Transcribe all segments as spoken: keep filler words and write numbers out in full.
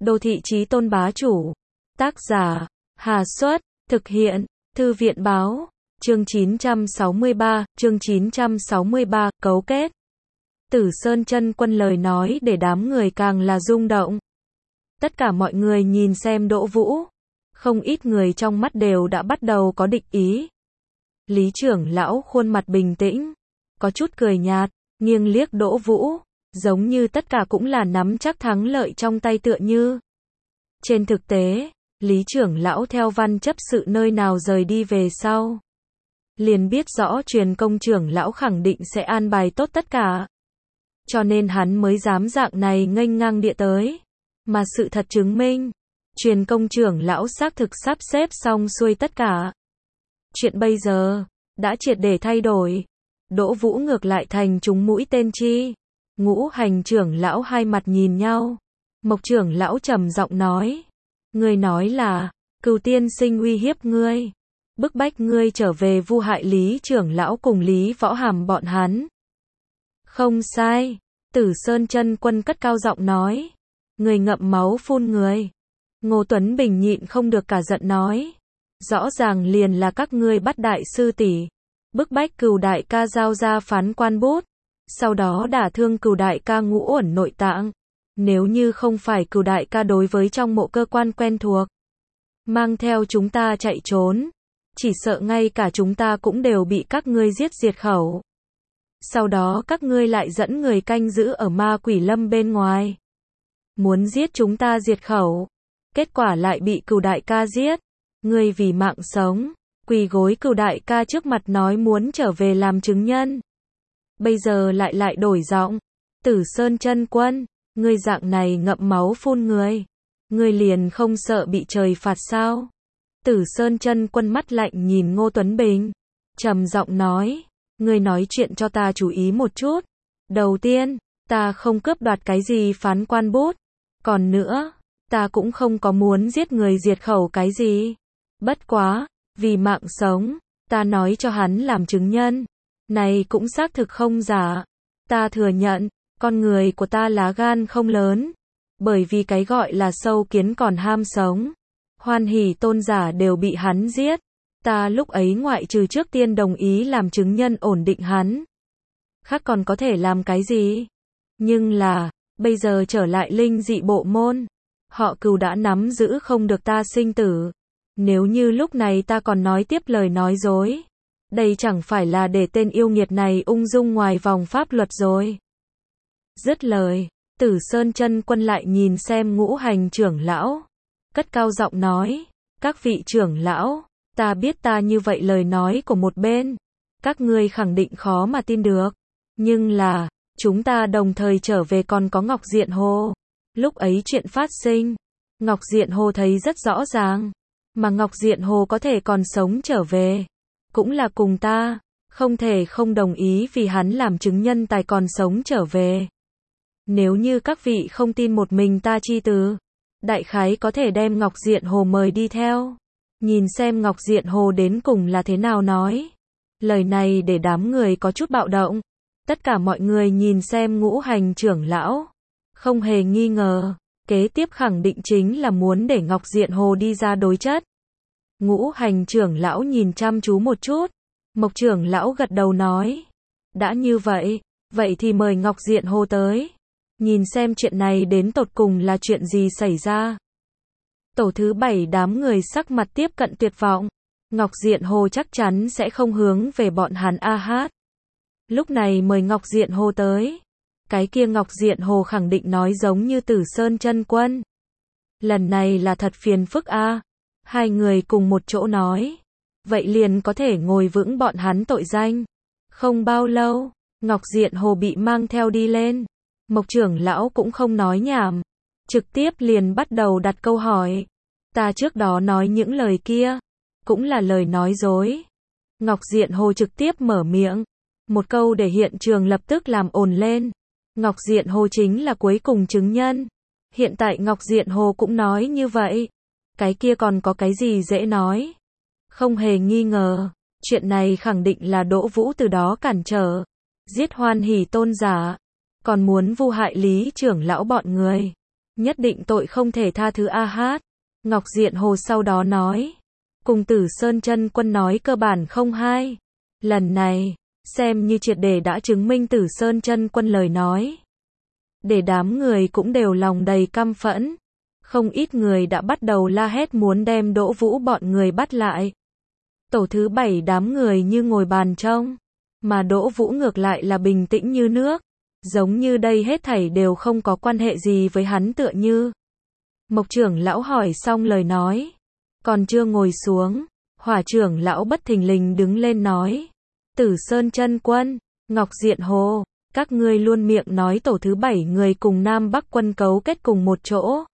Đô thị chí tôn bá chủ. Tác giả, Hà Xuất, thực hiện, Thư viện báo, chương chín trăm sáu mươi ba, chương chín trăm sáu mươi ba, cấu kết. Tử Sơn Chân Quân lời nói để đám người càng là rung động. Tất cả mọi người nhìn xem Đỗ Vũ, không ít người trong mắt đều đã bắt đầu có địch ý. Lý trưởng lão khuôn mặt bình tĩnh, có chút cười nhạt, nghiêng liếc Đỗ Vũ, giống như tất cả cũng là nắm chắc thắng lợi trong tay tựa như. Trên thực tế, Lý trưởng lão theo văn chấp sự nơi nào rời đi về sau, liền biết rõ truyền công trưởng lão khẳng định sẽ an bài tốt tất cả. Cho nên hắn mới dám dạng này nghênh ngang địa tới. Mà sự thật chứng minh, truyền công trưởng lão xác thực sắp xếp xong xuôi tất cả. Chuyện bây giờ, đã triệt để thay đổi. Đỗ Vũ ngược lại thành chúng mũi tên chi. Ngũ hành trưởng lão hai mặt nhìn nhau. Mộc trưởng lão trầm giọng nói. Ngươi nói là, Cửu tiên sinh uy hiếp ngươi, bức bách ngươi trở về vu hại Lý trưởng lão cùng Lý Võ Hàm bọn hắn. Không sai, Tử Sơn Chân Quân cất cao giọng nói. Người ngậm máu phun người. Ngô Tuấn Bình nhịn không được cả giận nói. Rõ ràng liền là các ngươi bắt đại sư tỷ, bức bách Cửu đại ca giao ra phán quan bút, sau đó đả thương Cửu đại ca ngũ uẩn nội tạng. Nếu như không phải Cửu đại ca đối với trong mộ cơ quan quen thuộc, mang theo chúng ta chạy trốn, chỉ sợ ngay cả chúng ta cũng đều bị các ngươi giết diệt khẩu. Sau đó các ngươi lại dẫn người canh giữ ở Ma Quỷ Lâm bên ngoài, muốn giết chúng ta diệt khẩu, kết quả lại bị Cửu đại ca giết. Ngươi vì mạng sống, quỳ gối Cửu đại ca trước mặt nói muốn trở về làm chứng nhân. Bây giờ lại lại đổi giọng. Tử Sơn Chân Quân, ngươi dạng này ngậm máu phun người, ngươi liền không sợ bị trời phạt sao? Tử Sơn Chân Quân mắt lạnh nhìn Ngô Tuấn Bình, trầm giọng nói, ngươi nói chuyện cho ta chú ý một chút. Đầu tiên, ta không cướp đoạt cái gì phán quan bút, còn nữa, ta cũng không có muốn giết người diệt khẩu cái gì. Bất quá, vì mạng sống, ta nói cho hắn làm chứng nhân, này cũng xác thực không giả. Ta thừa nhận, con người của ta lá gan không lớn, bởi vì cái gọi là sâu kiến còn ham sống. Hoan Hỷ tôn giả đều bị hắn giết. Ta lúc ấy ngoại trừ trước tiên đồng ý làm chứng nhân ổn định hắn, khác còn có thể làm cái gì? Nhưng là, bây giờ trở lại linh dị bộ môn, họ Cửu đã nắm giữ không được ta sinh tử. Nếu như lúc này ta còn nói tiếp lời nói dối, đây chẳng phải là để tên yêu nghiệt này ung dung ngoài vòng pháp luật rồi. Dứt lời, Tử Sơn Chân Quân lại nhìn xem ngũ hành trưởng lão, cất cao giọng nói, các vị trưởng lão, ta biết ta như vậy lời nói của một bên, các ngươi khẳng định khó mà tin được, nhưng là, chúng ta đồng thời trở về còn có Ngọc Diện Hồ. Lúc ấy chuyện phát sinh, Ngọc Diện Hồ thấy rất rõ ràng, mà Ngọc Diện Hồ có thể còn sống trở về, cũng là cùng ta, không thể không đồng ý vì hắn làm chứng nhân tài còn sống trở về. Nếu như các vị không tin một mình ta chi từ, đại khái có thể đem Ngọc Diện Hồ mời đi theo, nhìn xem Ngọc Diện Hồ đến cùng là thế nào nói. Lời này để đám người có chút bạo động. Tất cả mọi người nhìn xem ngũ hành trưởng lão, không hề nghi ngờ, kế tiếp khẳng định chính là muốn để Ngọc Diện Hồ đi ra đối chất. Ngũ hành trưởng lão nhìn chăm chú một chút, Mộc trưởng lão gật đầu nói, đã như vậy, vậy thì mời Ngọc Diện Hồ tới, nhìn xem chuyện này đến tột cùng là chuyện gì xảy ra. Tổ thứ bảy đám người sắc mặt tiếp cận tuyệt vọng, Ngọc Diện Hồ chắc chắn sẽ không hướng về bọn hắn a hát. Lúc này mời Ngọc Diện Hồ tới, cái kia Ngọc Diện Hồ khẳng định nói giống như Tử Sơn Chân Quân. Lần này là thật phiền phức a. Hai người cùng một chỗ nói, vậy liền có thể ngồi vững bọn hắn tội danh. Không bao lâu, Ngọc Diện Hồ bị mang theo đi lên. Mộc trưởng lão cũng không nói nhảm, trực tiếp liền bắt đầu đặt câu hỏi. Ta trước đó nói những lời kia, cũng là lời nói dối. Ngọc Diện Hồ trực tiếp mở miệng, một câu để hiện trường lập tức làm ồn lên. Ngọc Diện Hồ chính là cuối cùng chứng nhân. Hiện tại Ngọc Diện Hồ cũng nói như vậy. Cái kia còn có cái gì dễ nói? Không hề nghi ngờ, chuyện này khẳng định là Đỗ Vũ từ đó cản trở, giết Hoan Hỷ tôn giả, còn muốn vu hại Lý trưởng lão bọn người. nhất định tội không thể tha thứ a hát. Ngọc Diện Hồ sau đó nói, cùng Tử Sơn Chân Quân nói cơ bản không hai. Lần này, xem như triệt để đã chứng minh Tử Sơn Chân Quân lời nói. Để đám người cũng đều lòng đầy căm phẫn. Không ít người đã bắt đầu la hét muốn đem Đỗ Vũ bọn người bắt lại. Tổ thứ bảy đám người như ngồi bàn trông, mà Đỗ Vũ ngược lại là bình tĩnh như nước, giống như đây hết thảy đều không có quan hệ gì với hắn tựa như. Mộc trưởng lão hỏi xong lời nói, còn chưa ngồi xuống, Hỏa trưởng lão bất thình lình đứng lên nói, Tử Sơn Chân Quân, Ngọc Diện Hồ, các ngươi luôn miệng nói tổ thứ bảy người cùng Nam Bắc quân cấu kết cùng một chỗ.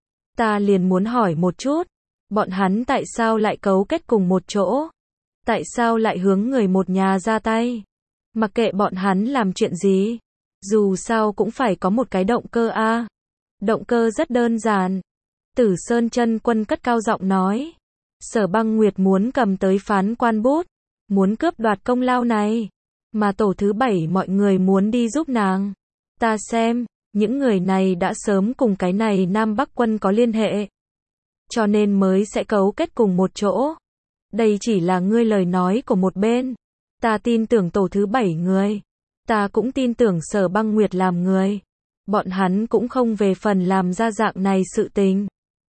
Ta liền muốn hỏi một chút, bọn hắn tại sao lại cấu kết cùng một chỗ? Tại sao lại hướng người một nhà ra tay? Mặc kệ bọn hắn làm chuyện gì, dù sao cũng phải có một cái động cơ a. Động cơ rất đơn giản. Tử Sơn Chân Quân cất cao giọng nói, Sở Băng Nguyệt muốn cầm tới phán quan bút, muốn cướp đoạt công lao này, mà tổ thứ bảy mọi người muốn đi giúp nàng. Ta xem, những người này đã sớm cùng cái này Nam Bắc quân có liên hệ, cho nên mới sẽ cấu kết cùng một chỗ. Đây chỉ là ngươi lời nói của một bên. Ta tin tưởng tổ thứ bảy người. Ta cũng tin tưởng Sở Băng Nguyệt làm người. Bọn hắn cũng không về phần làm ra dạng này sự tình.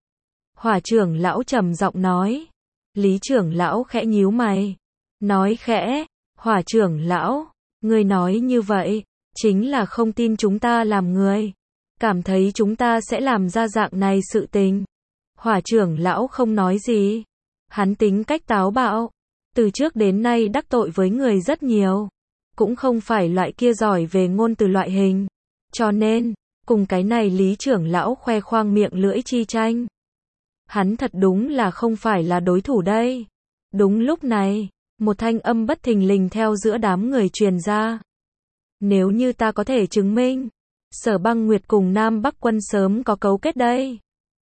Hỏa trưởng lão trầm giọng nói. Lý trưởng lão khẽ nhíu mày. Nói khẽ, Hỏa trưởng lão, ngươi nói như vậy, chính là không tin chúng ta làm người. Cảm thấy chúng ta sẽ làm ra dạng này sự tình. Hỏa trưởng lão không nói gì. Hắn tính cách táo bạo, từ trước đến nay đắc tội với người rất nhiều, cũng không phải loại kia giỏi về ngôn từ loại hình. Cho nên, cùng cái này Lý trưởng lão khoe khoang miệng lưỡi chi tranh. Hắn thật đúng là không phải là đối thủ đây. Đúng lúc này, một thanh âm bất thình lình theo giữa đám người truyền ra. Nếu như ta có thể chứng minh, Sở Băng Nguyệt cùng Nam Bắc quân sớm có cấu kết đây.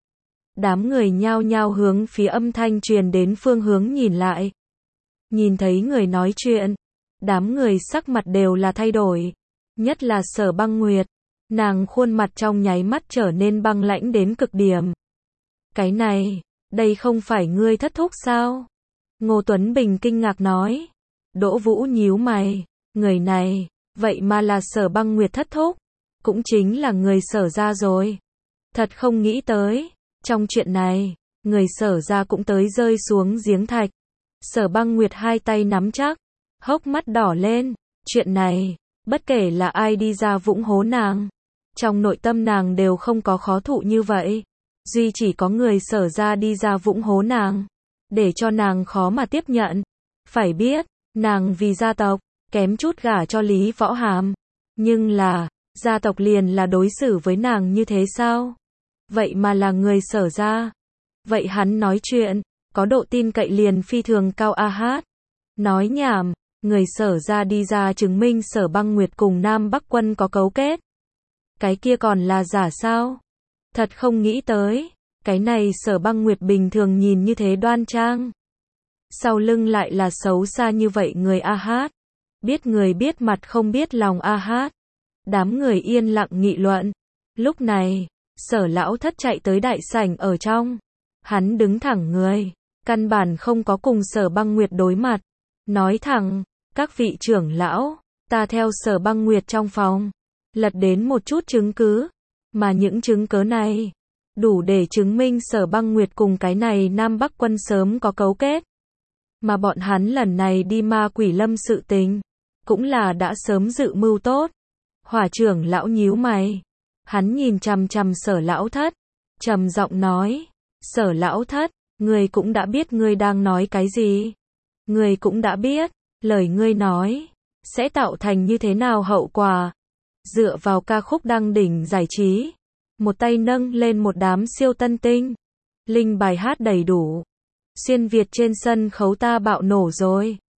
Đám người nhao nhao hướng phía âm thanh truyền đến phương hướng nhìn lại. Nhìn thấy người nói chuyện, đám người sắc mặt đều là thay đổi. Nhất là Sở Băng Nguyệt, nàng khuôn mặt trong nháy mắt trở nên băng lãnh đến cực điểm. Cái này, đây không phải ngươi thất thúc sao? Ngô Tuấn Bình kinh ngạc nói. Đỗ Vũ nhíu mày, người này, vậy mà là Sở Băng Nguyệt thất thúc, cũng chính là người Sở gia rồi. Thật không nghĩ tới, trong chuyện này, người Sở gia cũng tới rơi xuống giếng thạch. Sở Băng Nguyệt hai tay nắm chắc, hốc mắt đỏ lên, chuyện này, bất kể là ai đi ra vũng hố nàng, trong nội tâm nàng đều không có khó thụ như vậy. Duy chỉ có người Sở gia đi ra vũng hố nàng, để cho nàng khó mà tiếp nhận. Phải biết, nàng vì gia tộc, kém chút gả cho Lý Võ Hàm. Nhưng là, gia tộc liền là đối xử với nàng như thế sao? Vậy mà là người Sở gia. Vậy hắn nói chuyện, có độ tin cậy liền phi thường cao a hát. Nói nhảm, người Sở gia đi ra chứng minh Sở Băng Nguyệt cùng Nam Bắc quân có cấu kết. Cái kia còn là giả sao? Thật không nghĩ tới, cái này Sở Băng Nguyệt bình thường nhìn như thế đoan trang, sau lưng lại là xấu xa như vậy người a hát. Biết người biết mặt không biết lòng a hát. Đám người yên lặng nghị luận. Lúc này, Sở lão thất chạy tới đại sảnh ở trong. Hắn đứng thẳng người, căn bản không có cùng Sở Băng Nguyệt đối mặt. Nói thẳng, các vị trưởng lão, ta theo Sở Băng Nguyệt trong phòng, lật đến một chút chứng cứ, mà những chứng cứ này đủ để chứng minh Sở Băng Nguyệt cùng cái này Nam Bắc quân sớm có cấu kết. Mà bọn hắn lần này đi Ma Quỷ Lâm sự tình, cũng là đã sớm dự mưu tốt. Hỏa trưởng lão nhíu mày, hắn nhìn chằm chằm Sở lão thất, trầm giọng nói, Sở lão thất, ngươi cũng đã biết ngươi đang nói cái gì. Ngươi cũng đã biết, lời ngươi nói, sẽ tạo thành như thế nào hậu quả. Dựa vào ca khúc đăng đỉnh giải trí, một tay nâng lên một đám siêu tân tinh, linh bài hát đầy đủ. Xuyên Việt trên sân khấu ta bạo nổ rồi.